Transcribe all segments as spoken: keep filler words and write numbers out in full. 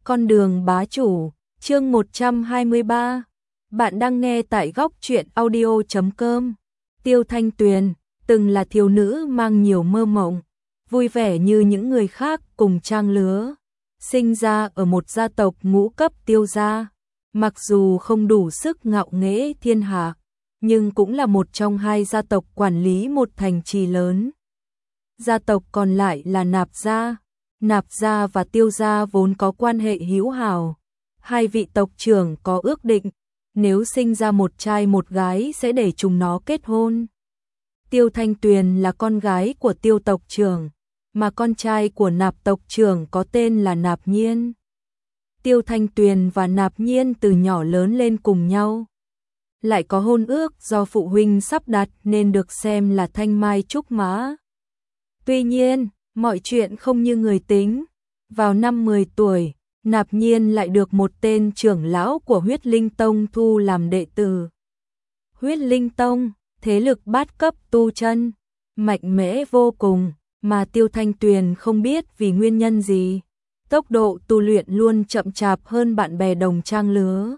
Con đường bá chủ, chương một trăm hai mươi ba. Bạn đang nghe tại góc truyện audio chấm com. Tiêu Thanh Tuyền, từng là thiếu nữ mang nhiều mơ mộng, vui vẻ như những người khác cùng trang lứa. Sinh ra ở một gia tộc ngũ cấp Tiêu gia, mặc dù không đủ sức ngạo nghễ thiên hạ, nhưng cũng là một trong hai gia tộc quản lý một thành trì lớn. Gia tộc còn lại là Nạp gia. Nạp gia và Tiêu gia vốn có quan hệ hữu hảo. Hai vị tộc trưởng có ước định, nếu sinh ra một trai một gái sẽ để chúng nó kết hôn. Tiêu Thanh Tuyền là con gái của Tiêu tộc trưởng, mà con trai của Nạp tộc trưởng có tên là Nạp Nhiên. Tiêu Thanh Tuyền và Nạp Nhiên từ nhỏ lớn lên cùng nhau, lại có hôn ước do phụ huynh sắp đặt nên được xem là thanh mai trúc mã. Tuy nhiên, mọi chuyện không như người tính. Vào năm mười tuổi, Nạp Nhiên lại được một tên trưởng lão của Huyết Linh Tông thu làm đệ tử. Huyết Linh Tông, thế lực bát cấp tu chân, mạnh mẽ vô cùng, mà Tiêu Thanh Tuyền không biết vì nguyên nhân gì. Tốc độ tu luyện luôn chậm chạp hơn bạn bè đồng trang lứa.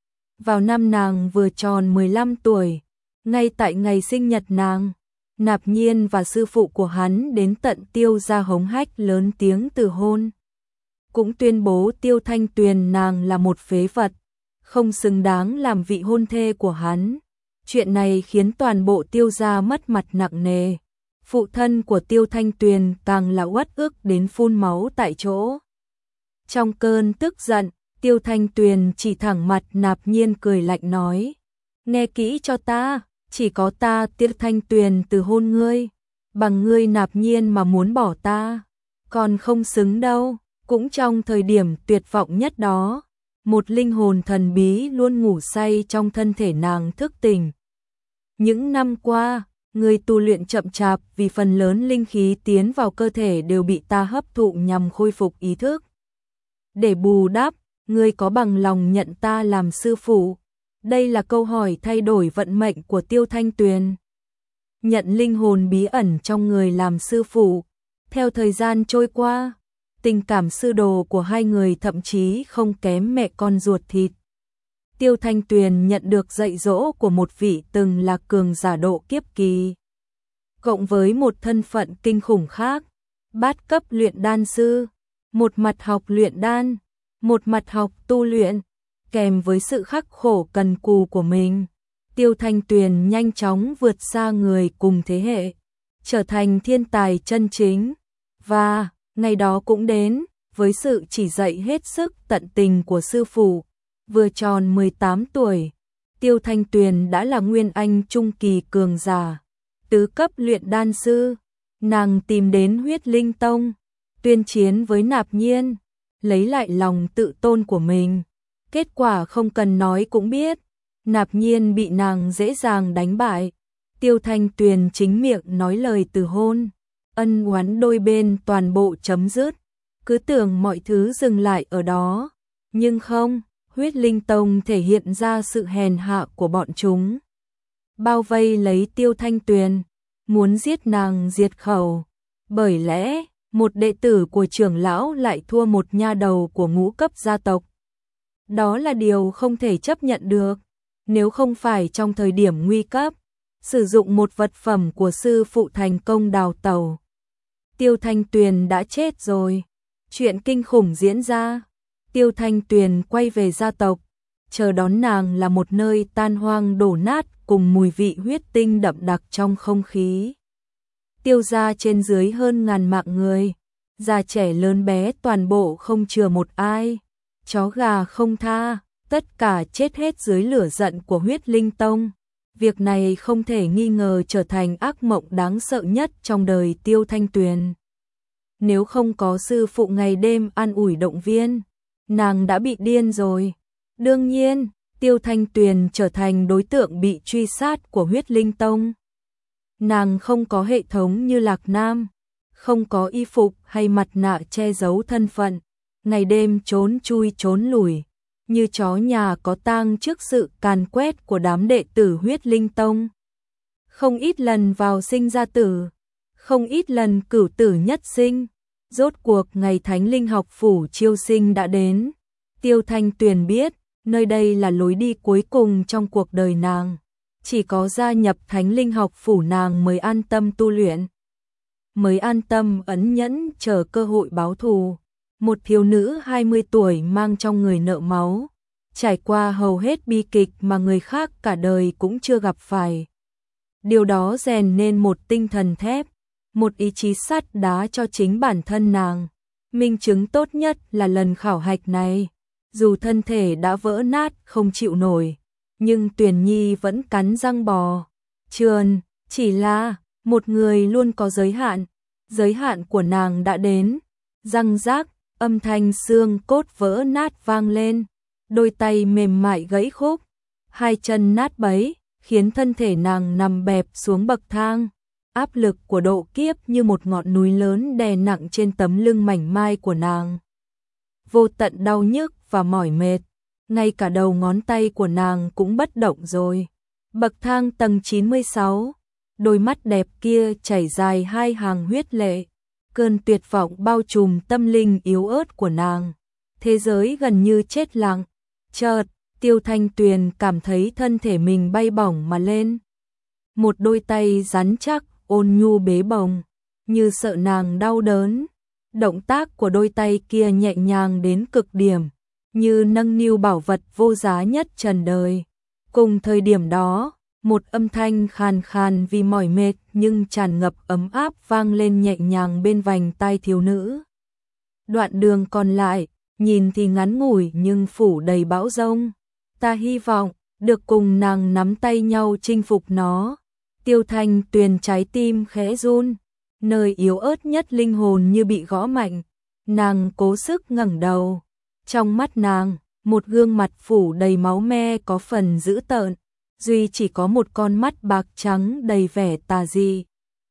Vào năm nàng vừa tròn mười lăm tuổi, ngay tại ngày sinh nhật nàng, Nạp Nhiên và sư phụ của hắn đến tận Tiêu gia hống hách lớn tiếng từ hôn. Cũng tuyên bố Tiêu Thanh Tuyền nàng là một phế vật, không xứng đáng làm vị hôn thê của hắn. Chuyện này khiến toàn bộ Tiêu gia mất mặt nặng nề. Phụ thân của Tiêu Thanh Tuyền càng là uất ức đến phun máu tại chỗ. Trong cơn tức giận, Tiêu Thanh Tuyền chỉ thẳng mặt Nạp Nhiên cười lạnh nói: "Nghe kỹ cho ta, chỉ có ta Tiêu Thanh Tuyền từ hôn ngươi, bằng ngươi Nạp Nhiên mà muốn bỏ ta, còn không xứng đâu." Cũng trong thời điểm tuyệt vọng nhất đó, một linh hồn thần bí luôn ngủ say trong thân thể nàng thức tỉnh. Những năm qua, người tu luyện chậm chạp vì phần lớn linh khí tiến vào cơ thể đều bị ta hấp thụ nhằm khôi phục ý thức. Để bù đắp, ngươi có bằng lòng nhận ta làm sư phụ? Đây là câu hỏi thay đổi vận mệnh của Tiêu Thanh Tuyền. Nhận linh hồn bí ẩn trong người làm sư phụ. Theo thời gian trôi qua, tình cảm sư đồ của hai người thậm chí không kém mẹ con ruột thịt. Tiêu Thanh Tuyền nhận được dạy dỗ của một vị từng là cường giả độ kiếp kỳ, cộng với một thân phận kinh khủng khác, bát cấp luyện đan sư, một mặt học luyện đan, một mặt học tu luyện, kèm với sự khắc khổ cần cù của mình. Tiêu Thanh Tuyền nhanh chóng vượt xa người cùng thế hệ, trở thành thiên tài chân chính. Và ngày đó cũng đến, với sự chỉ dạy hết sức tận tình của sư phụ. Vừa tròn mười tám tuổi, Tiêu Thanh Tuyền đã là nguyên anh trung kỳ cường giả, tứ cấp luyện đan sư. Nàng tìm đến Huyết Linh Tông, tuyên chiến với Nạp Nhiên, lấy lại lòng tự tôn của mình. Kết quả không cần nói cũng biết, Nạp Nhiên bị nàng dễ dàng đánh bại. Tiêu Thanh Tuyền chính miệng nói lời từ hôn, ân oán đôi bên toàn bộ chấm dứt. Cứ tưởng mọi thứ dừng lại ở đó, nhưng không, Huyết Linh Tông thể hiện ra sự hèn hạ của bọn chúng. Bao vây lấy Tiêu Thanh Tuyền, muốn giết nàng diệt khẩu. Bởi lẽ, một đệ tử của trưởng lão lại thua một nha đầu của ngũ cấp gia tộc. Đó là điều không thể chấp nhận được. Nếu không phải trong thời điểm nguy cấp, sử dụng một vật phẩm của sư phụ thành công đào tẩu, Tiêu Thanh Tuyền đã chết rồi. Chuyện kinh khủng diễn ra, Tiêu Thanh Tuyền quay về gia tộc, chờ đón nàng là một nơi tan hoang đổ nát cùng mùi vị huyết tinh đậm đặc trong không khí. Tiêu gia trên dưới hơn ngàn mạng người, già trẻ lớn bé toàn bộ không chừa một ai, chó gà không tha, tất cả chết hết dưới lửa giận của Huyết Linh Tông. Việc này không thể nghi ngờ trở thành ác mộng đáng sợ nhất trong đời Tiêu Thanh Tuyền. Nếu không có sư phụ ngày đêm an ủi động viên, nàng đã bị điên rồi. Đương nhiên, Tiêu Thanh Tuyền trở thành đối tượng bị truy sát của Huyết Linh Tông. Nàng không có hệ thống như Lạc Nam, không có y phục hay mặt nạ che giấu thân phận, ngày đêm trốn chui trốn lủi, như chó nhà có tang trước sự càn quét của đám đệ tử Huyết Linh Tông. Không ít lần vào sinh ra tử, không ít lần cửu tử nhất sinh, Rốt cuộc ngày Thánh Linh học phủ chiêu sinh đã đến. Tiêu Thanh Tuyền biết, nơi đây là lối đi cuối cùng trong cuộc đời nàng. Chỉ có gia nhập Thánh Linh học phủ nàng mới an tâm tu luyện, mới an tâm ẩn nhẫn chờ cơ hội báo thù. Một thiếu nữ hai mươi tuổi mang trong người nợ máu, trải qua hầu hết bi kịch mà người khác cả đời cũng chưa gặp phải. Điều đó rèn nên một tinh thần thép, một ý chí sắt đá cho chính bản thân nàng. Minh chứng tốt nhất là lần khảo hạch này. Dù thân thể đã vỡ nát không chịu nổi, nhưng Tuyền Nhi vẫn cắn răng bò. Trườn, chỉ là, một người luôn có giới hạn. Giới hạn của nàng đã đến. Răng rác, âm thanh xương cốt vỡ nát vang lên. Đôi tay mềm mại gãy khúc, hai chân nát bấy, khiến thân thể nàng nằm bẹp xuống bậc thang. Áp lực của độ kiếp như một ngọn núi lớn đè nặng trên tấm lưng mảnh mai của nàng. Vô tận đau nhức và mỏi mệt, ngay cả đầu ngón tay của nàng cũng bất động rồi. Bậc thang tầng chín mươi sáu, đôi mắt đẹp kia chảy dài hai hàng huyết lệ. Cơn tuyệt vọng bao trùm tâm linh yếu ớt của nàng. Thế giới gần như chết lặng. Chợt, Tiêu Thanh Tuyền cảm thấy thân thể mình bay bổng mà lên. Một đôi tay rắn chắc, ôn nhu bế bồng, như sợ nàng đau đớn. Động tác của đôi tay kia nhẹ nhàng đến cực điểm, như nâng niu bảo vật vô giá nhất trần đời. Cùng thời điểm đó, một âm thanh khàn khàn vì mỏi mệt nhưng tràn ngập ấm áp vang lên nhẹ nhàng bên vành tai thiếu nữ. Đoạn đường còn lại, nhìn thì ngắn ngủi nhưng phủ đầy bão giông. Ta hy vọng được cùng nàng nắm tay nhau chinh phục nó. Tiêu Thanh Tuyền trái tim khẽ run, nơi yếu ớt nhất linh hồn như bị gõ mạnh. Nàng cố sức ngẩng đầu. Trong mắt nàng, một gương mặt phủ đầy máu me có phần dữ tợn, duy chỉ có một con mắt bạc trắng đầy vẻ tà dị,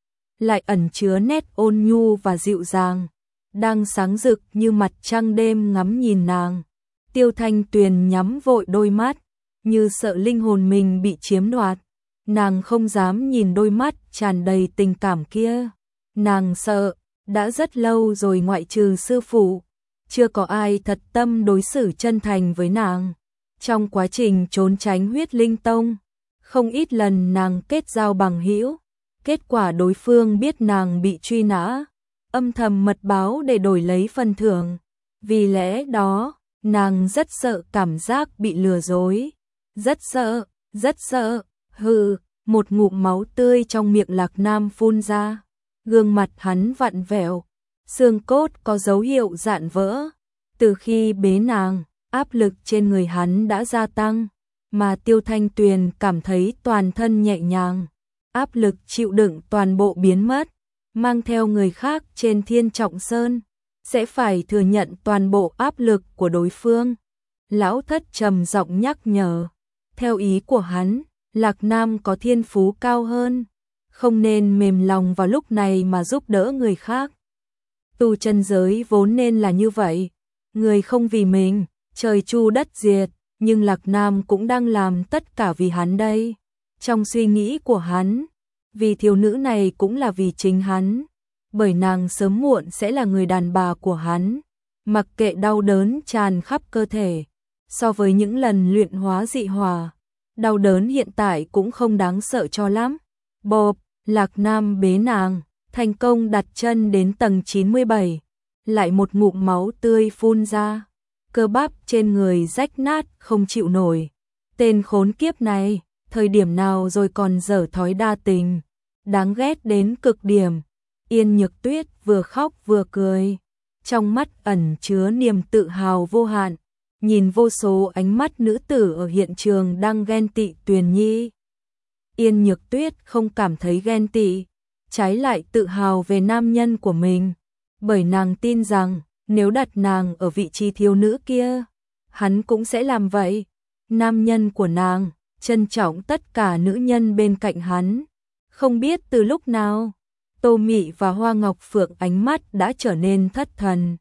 lại ẩn chứa nét ôn nhu và dịu dàng, đang sáng rực như mặt trăng đêm ngắm nhìn nàng. Tiêu Thanh Tuyền nhắm vội đôi mắt, như sợ linh hồn mình bị chiếm đoạt. Nàng không dám nhìn đôi mắt tràn đầy tình cảm kia. Nàng sợ, đã rất lâu rồi ngoại trừ sư phụ, chưa có ai thật tâm đối xử chân thành với nàng. Trong quá trình trốn tránh huyết linh tông, không ít lần nàng kết giao bằng hữu, kết quả đối phương biết nàng bị truy nã, âm thầm mật báo để đổi lấy phần thưởng. Vì lẽ đó, nàng rất sợ cảm giác bị lừa dối, rất sợ, rất sợ. Hừ, một ngụm máu tươi trong miệng Lạc Nam phun ra, gương mặt hắn vặn vẹo, xương cốt có dấu hiệu rạn vỡ. Từ khi bế nàng, áp lực trên người hắn đã gia tăng, mà Tiêu Thanh Tuyền cảm thấy toàn thân nhẹ nhàng, áp lực chịu đựng toàn bộ biến mất. Mang theo người khác trên Thiên Trọng Sơn, sẽ phải thừa nhận toàn bộ áp lực của đối phương. Lão thất trầm giọng nhắc nhở, theo ý của hắn, Lạc Nam có thiên phú cao hơn, không nên mềm lòng vào lúc này mà giúp đỡ người khác. Tu chân giới vốn nên là như vậy, người không vì mình, trời chu đất diệt, nhưng Lạc Nam cũng đang làm tất cả vì hắn đây. Trong suy nghĩ của hắn, vì thiếu nữ này cũng là vì chính hắn, bởi nàng sớm muộn sẽ là người đàn bà của hắn. Mặc kệ đau đớn tràn khắp cơ thể, so với những lần luyện hóa dị hỏa, đau đớn hiện tại cũng không đáng sợ cho lắm. Bộp, Lạc Nam bế nàng, thành công đặt chân đến tầng chín mươi bảy, lại một ngụm máu tươi phun ra, cơ bắp trên người rách nát không chịu nổi. Tên khốn kiếp này, thời điểm nào rồi còn dở thói đa tình, đáng ghét đến cực điểm. Yên Nhược Tuyết vừa khóc vừa cười, trong mắt ẩn chứa niềm tự hào vô hạn, nhìn vô số ánh mắt nữ tử ở hiện trường đang ghen tị Tuyền Nhi. Yên Nhược Tuyết không cảm thấy ghen tị, trái lại tự hào về nam nhân của mình, bởi nàng tin rằng nếu đặt nàng ở vị trí thiếu nữ kia, hắn cũng sẽ làm vậy. Nam nhân của nàng trân trọng tất cả nữ nhân bên cạnh hắn. Không biết từ lúc nào, Tô Mị và Hoa Ngọc Phượng ánh mắt đã trở nên thất thần.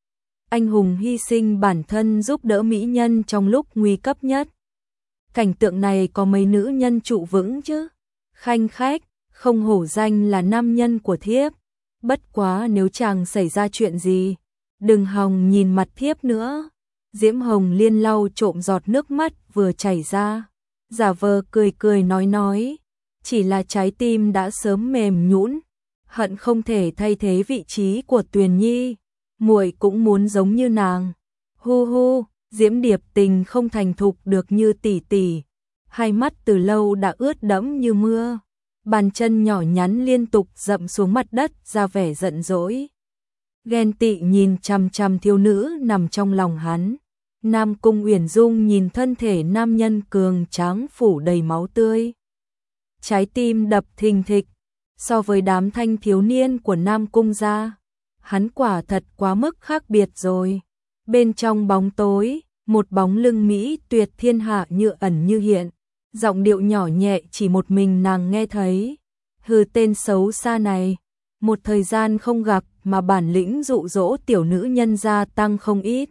Anh hùng hy sinh bản thân giúp đỡ mỹ nhân trong lúc nguy cấp nhất. Cảnh tượng này có mấy nữ nhân trụ vững chứ? Khanh khách, không hổ danh là nam nhân của thiếp. Bất quá nếu chàng xảy ra chuyện gì, đừng hòng nhìn mặt thiếp nữa. Diễm Hồng Liên lau trộm giọt nước mắt vừa chảy ra, giả vờ cười cười nói nói, chỉ là trái tim đã sớm mềm nhũn, hận không thể thay thế vị trí của Tuyền Nhi, muội cũng muốn giống như nàng. Hu hu, Diễm Điệp Tình không thành thục được như tỷ tỷ, hai mắt từ lâu đã ướt đẫm như mưa, bàn chân nhỏ nhắn liên tục dậm xuống mặt đất ra vẻ giận dỗi. Ghen tị nhìn chằm chằm thiếu nữ nằm trong lòng hắn. Nam Cung Uyển Dung nhìn thân thể nam nhân cường tráng phủ đầy máu tươi, trái tim đập thình thịch. So với đám thanh thiếu niên của Nam Cung gia, hắn quả thật quá mức khác biệt rồi. Bên trong bóng tối, một bóng lưng mỹ tuyệt thiên hạ như ẩn như hiện, giọng điệu nhỏ nhẹ chỉ một mình nàng nghe thấy. Hừ, tên xấu xa này, một thời gian không gặp mà bản lĩnh dụ dỗ tiểu nữ nhân gia tăng không ít.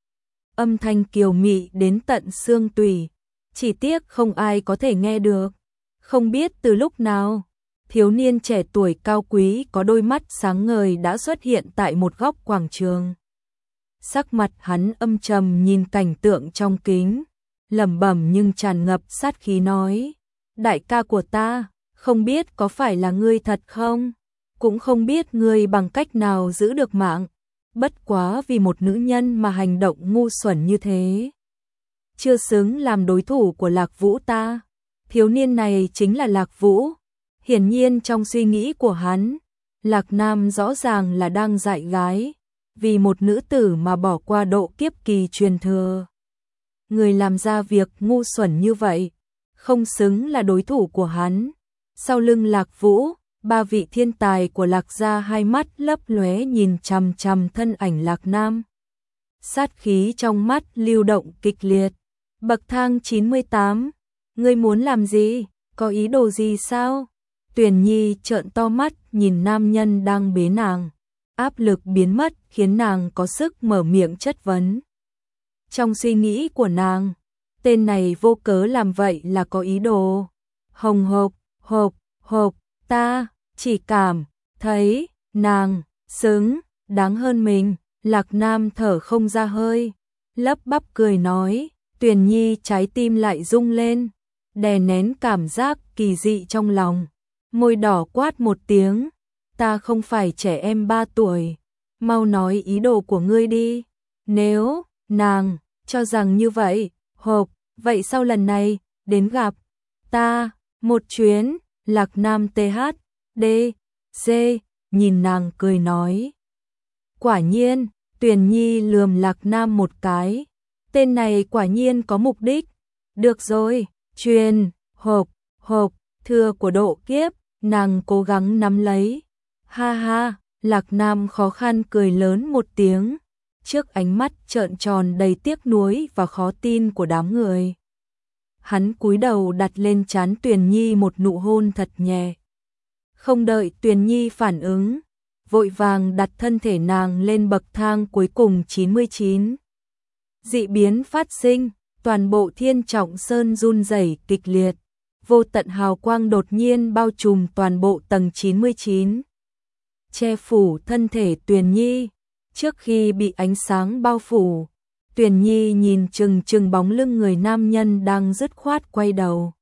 Âm thanh kiều mị đến tận xương tủy, chỉ tiếc không ai có thể nghe được. Không biết từ lúc nào, thiếu niên trẻ tuổi cao quý có đôi mắt sáng ngời đã xuất hiện tại một góc quảng trường. Sắc mặt hắn âm trầm nhìn cảnh tượng trong kính, lẩm bẩm nhưng tràn ngập sát khí nói: đại ca của ta, không biết có phải là ngươi thật không? Cũng không biết ngươi bằng cách nào giữ được mạng. Bất quá vì một nữ nhân mà hành động ngu xuẩn như thế, chưa xứng làm đối thủ của Lạc Vũ ta. Thiếu niên này chính là Lạc Vũ. Hiển nhiên trong suy nghĩ của hắn, Lạc Nam rõ ràng là đang dạy gái, vì một nữ tử mà bỏ qua độ kiếp kỳ truyền thừa. Người làm ra việc ngu xuẩn như vậy, không xứng là đối thủ của hắn. Sau lưng Lạc Vũ, ba vị thiên tài của Lạc gia hai mắt lấp lóe nhìn chằm chằm thân ảnh Lạc Nam. Sát khí trong mắt lưu động kịch liệt. Bậc thang chín mươi tám, ngươi muốn làm gì? Có ý đồ gì sao? Tuyền Nhi trợn to mắt nhìn nam nhân đang bế nàng. Áp lực biến mất khiến nàng có sức mở miệng chất vấn. Trong suy nghĩ của nàng, tên này vô cớ làm vậy là có ý đồ. Hồng hộc, hộc, hộc, ta chỉ cảm thấy nàng xứng đáng hơn mình. Lạc Nam thở không ra hơi, lắp bắp cười nói. Tuyền Nhi trái tim lại rung lên, đè nén cảm giác kỳ dị trong lòng, môi đỏ quát một tiếng, ta không phải trẻ em ba tuổi, mau nói ý đồ của ngươi đi. Nếu nàng cho rằng như vậy, hộp, vậy sau lần này đến gặp ta một chuyến. Lạc Nam tê hát đê xê nhìn nàng cười nói. Quả nhiên, Tuyền Nhi lườm Lạc Nam một cái. Tên này quả nhiên có mục đích. Được rồi, truyền, hộp, hộp, thừa của độ kiếp, nàng cố gắng nắm lấy. Ha ha, Lạc Nam khó khăn cười lớn một tiếng, trước ánh mắt trợn tròn đầy tiếc nuối và khó tin của đám người. Hắn cúi đầu đặt lên trán Tuyền Nhi một nụ hôn thật nhẹ. Không đợi Tuyền Nhi phản ứng, vội vàng đặt thân thể nàng lên bậc thang cuối cùng chín mươi chín. Dị biến phát sinh, toàn bộ Thiên Trọng Sơn run rẩy kịch liệt, vô tận hào quang đột nhiên bao trùm toàn bộ tầng chín mươi chín, che phủ thân thể Tuyền Nhi. Trước khi bị ánh sáng bao phủ, Tuyền Nhi nhìn chừng chừng bóng lưng người nam nhân đang dứt khoát quay đầu.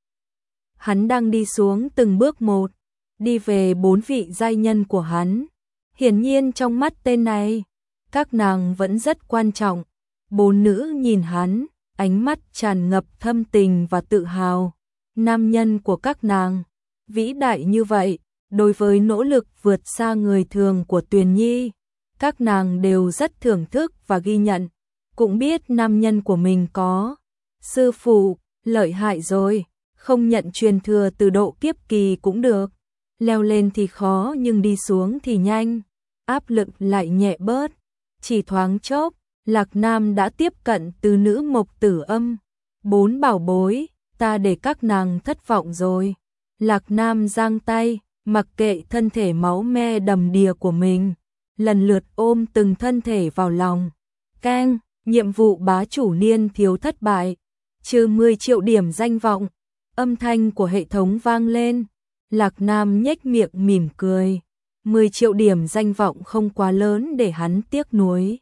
Hắn đang đi xuống từng bước một, đi về bốn vị giai nhân của hắn. Hiển nhiên trong mắt tên này, các nàng vẫn rất quan trọng. Bốn nữ nhìn hắn, ánh mắt tràn ngập thâm tình và tự hào. Nam nhân của các nàng, vĩ đại như vậy, đối với nỗ lực vượt xa người thường của Tuyền Nhi, các nàng đều rất thưởng thức và ghi nhận. Cũng biết nam nhân của mình có sư phụ, lợi hại rồi, không nhận truyền thừa từ độ kiếp kỳ cũng được. Leo lên thì khó nhưng đi xuống thì nhanh, áp lực lại nhẹ bớt. Chỉ thoáng chốc, Lạc Nam đã tiếp cận từ nữ Mộc Tử Âm. Bốn bảo bối, ta để các nàng thất vọng rồi. Lạc Nam giang tay, mặc kệ thân thể máu me đầm đìa của mình, lần lượt ôm từng thân thể vào lòng. Keng, nhiệm vụ bá chủ niên thiếu thất bại, trừ mười triệu điểm danh vọng. Âm thanh của hệ thống vang lên. Lạc Nam nhếch miệng mỉm cười, mười triệu điểm danh vọng không quá lớn để hắn tiếc nuối.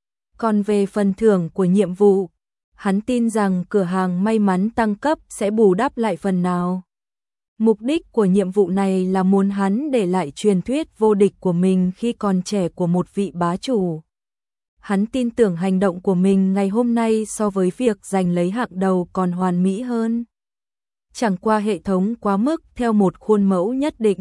Còn về phần thưởng của nhiệm vụ, hắn tin rằng cửa hàng may mắn tăng cấp sẽ bù đắp lại phần nào. Mục đích của nhiệm vụ này là muốn hắn để lại truyền thuyết vô địch của mình khi còn trẻ của một vị bá chủ. Hắn tin tưởng hành động của mình ngày hôm nay so với việc giành lấy hạng đầu còn hoàn mỹ hơn. Chẳng qua hệ thống quá mức theo một khuôn mẫu nhất định.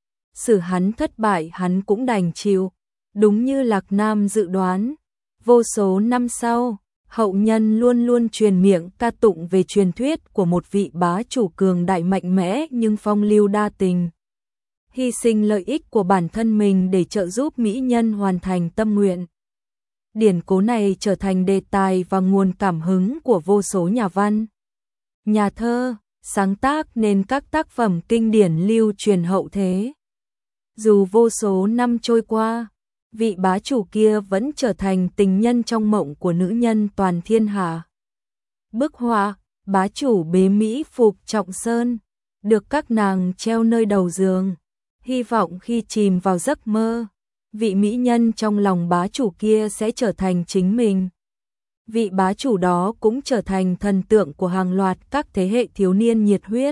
Xử hắn thất bại hắn cũng đành chịu, đúng như Lạc Nam dự đoán. Vô số năm sau, hậu nhân luôn luôn truyền miệng ca tụng về truyền thuyết của một vị bá chủ cường đại mạnh mẽ nhưng phong lưu đa tình. Hy sinh lợi ích của bản thân mình để trợ giúp mỹ nhân hoàn thành tâm nguyện. Điển cố này trở thành đề tài và nguồn cảm hứng của vô số nhà văn, nhà thơ, sáng tác nên các tác phẩm kinh điển lưu truyền hậu thế. Dù vô số năm trôi qua, vị bá chủ kia vẫn trở thành tình nhân trong mộng của nữ nhân toàn thiên hạ. Bức họa, bá chủ bế mỹ phục trọng sơn, được các nàng treo nơi đầu giường, hy vọng khi chìm vào giấc mơ, vị mỹ nhân trong lòng bá chủ kia sẽ trở thành chính mình. Vị bá chủ đó cũng trở thành thần tượng của hàng loạt các thế hệ thiếu niên nhiệt huyết.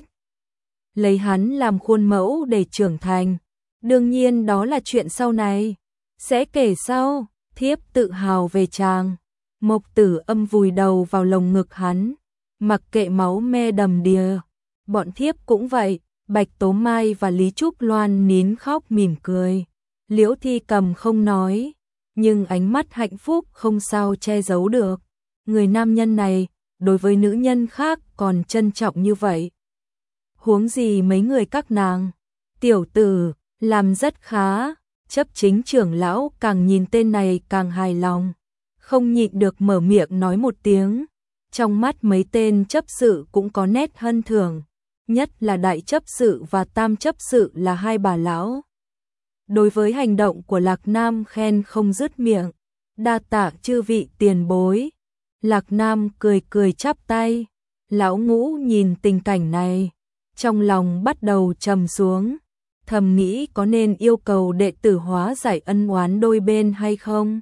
Lấy hắn làm khuôn mẫu để trưởng thành. Đương nhiên đó là chuyện sau này. Sẽ kể sau, thiếp tự hào về chàng. Mộc Tử Âm vùi đầu vào lồng ngực hắn, mặc kệ máu me đầm đìa. Bọn thiếp cũng vậy, Bạch Tố Mai và Lý Trúc Loan nín khóc mỉm cười. Liễu Thi Cầm không nói, nhưng ánh mắt hạnh phúc không sao che giấu được. Người nam nhân này, đối với nữ nhân khác còn trân trọng như vậy. Huống gì mấy người các nàng. Tiểu tử, làm rất khá. Chấp chính trưởng lão càng nhìn tên này càng hài lòng. Không nhịn được mở miệng nói một tiếng. Trong mắt mấy tên chấp sự cũng có nét hân thường. Nhất là đại chấp sự và tam chấp sự là hai bà lão. Đối với hành động của Lạc Nam khen không dứt miệng. Đa tạ chư vị tiền bối. Lạc Nam cười cười chắp tay. Lão Ngũ nhìn tình cảnh này, trong lòng bắt đầu trầm xuống, thầm nghĩ có nên yêu cầu đệ tử hóa giải ân oán đôi bên hay không.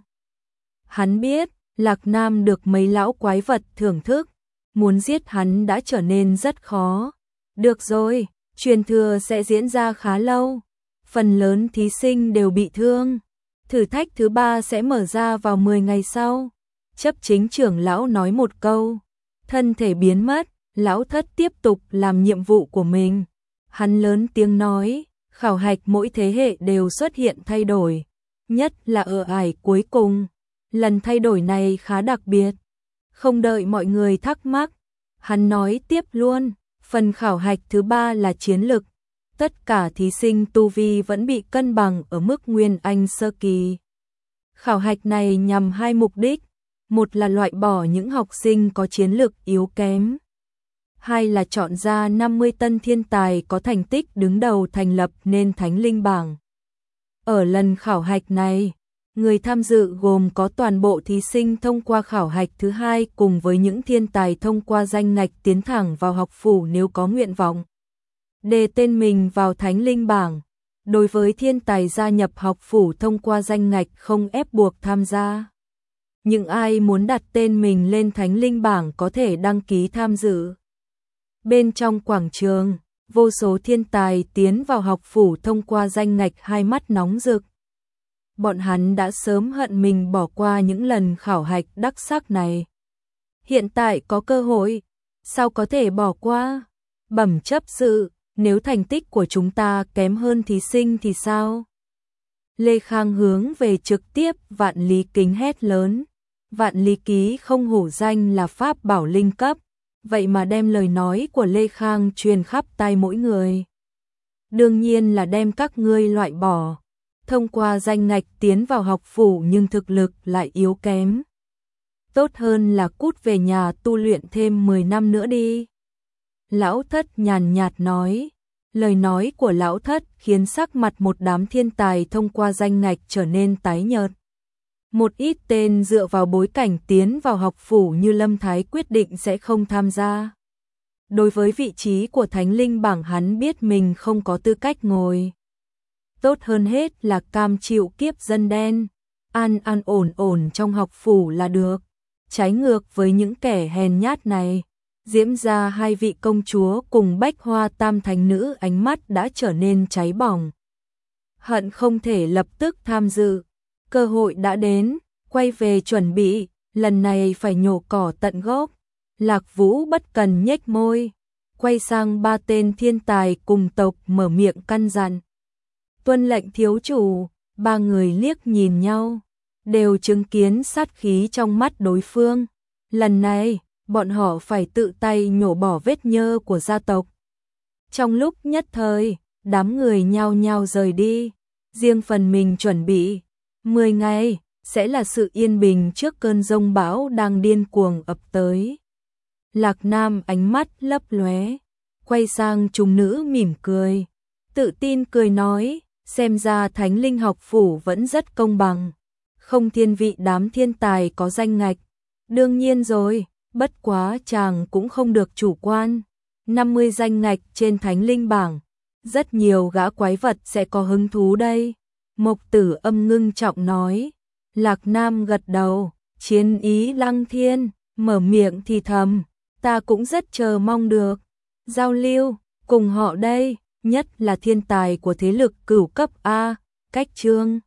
Hắn biết, Lạc Nam được mấy lão quái vật thưởng thức, muốn giết hắn đã trở nên rất khó. Được rồi, truyền thừa sẽ diễn ra khá lâu, phần lớn thí sinh đều bị thương. Thử thách thứ ba sẽ mở ra vào mười ngày sau. Chấp chính trưởng lão nói một câu, thân thể biến mất, lão thất tiếp tục làm nhiệm vụ của mình. Hắn lớn tiếng nói, khảo hạch mỗi thế hệ đều xuất hiện thay đổi, nhất là ở ải cuối cùng. Lần thay đổi này khá đặc biệt. Không đợi mọi người thắc mắc, hắn nói tiếp luôn, phần khảo hạch thứ ba là chiến lực. Tất cả thí sinh tu vi vẫn bị cân bằng ở mức Nguyên Anh sơ kỳ. Khảo hạch này nhằm hai mục đích. Một là loại bỏ những học sinh có chiến lực yếu kém. Hai là chọn ra năm mươi tân thiên tài có thành tích đứng đầu thành lập nên Thánh Linh Bảng. Ở lần khảo hạch này, người tham dự gồm có toàn bộ thí sinh thông qua khảo hạch thứ hai cùng với những thiên tài thông qua danh ngạch tiến thẳng vào học phủ nếu có nguyện vọng đề tên mình vào Thánh Linh Bảng. Đối với thiên tài gia nhập học phủ thông qua danh ngạch không ép buộc tham gia. Những ai muốn đặt tên mình lên Thánh Linh Bảng có thể đăng ký tham dự. Bên trong quảng trường, vô số thiên tài tiến vào học phủ thông qua danh ngạch hai mắt nóng rực. Bọn hắn đã sớm hận mình bỏ qua những lần khảo hạch đắc sắc này. Hiện tại có cơ hội, sao có thể bỏ qua? Bẩm chấp sự, nếu thành tích của chúng ta kém hơn thí sinh thì sao? Lê Khang hướng về trực tiếp Vạn Lý Kính hét lớn. Vạn Lý Ký không hổ danh là pháp bảo linh cấp, vậy mà đem lời nói của Lê Khang truyền khắp tai mỗi người. Đương nhiên là đem các ngươi loại bỏ, thông qua danh ngạch tiến vào học phủ nhưng thực lực lại yếu kém. Tốt hơn là cút về nhà tu luyện thêm mười năm nữa đi. Lão Thất nhàn nhạt nói, lời nói của Lão Thất khiến sắc mặt một đám thiên tài thông qua danh ngạch trở nên tái nhợt. Một ít tên dựa vào bối cảnh tiến vào học phủ như Lâm Thái quyết định sẽ không tham gia. Đối với vị trí của Thánh Linh Bảng hắn biết mình không có tư cách ngồi. tốt hơn hết là cam chịu kiếp dân đen, an an ổn ổn trong học phủ là được. Trái ngược với những kẻ hèn nhát này, Diễm gia hai vị công chúa cùng Bách Hoa Tam thánh nữ ánh mắt đã trở nên cháy bỏng. Hận không thể lập tức tham dự, cơ hội đã đến, quay về chuẩn bị, lần này phải nhổ cỏ tận gốc. Lạc Vũ bất cần nhếch môi, quay sang ba tên thiên tài cùng tộc mở miệng căn dặn. Tuân lệnh thiếu chủ, ba người liếc nhìn nhau, đều chứng kiến sát khí trong mắt đối phương. Lần này, bọn họ phải tự tay nhổ bỏ vết nhơ của gia tộc. Trong lúc nhất thời, đám người nhao nhao rời đi, riêng phần mình chuẩn bị. Mười ngày, sẽ là sự yên bình trước cơn giông bão đang điên cuồng ập tới. Lạc Nam ánh mắt lấp lóe, quay sang trùng nữ mỉm cười, tự tin cười nói, xem ra Thánh Linh học phủ vẫn rất công bằng, không thiên vị đám thiên tài có danh ngạch. Đương nhiên rồi, bất quá chàng cũng không được chủ quan, năm mươi danh ngạch trên Thánh Linh bảng, rất nhiều gã quái vật sẽ có hứng thú đây. Mộc Tử Âm ngưng trọng nói. Lạc Nam gật đầu, chiến ý lăng thiên, mở miệng thì thầm, ta cũng rất chờ mong được giao lưu cùng họ đây, nhất là thiên tài của thế lực cửu cấp A, Cách Trương.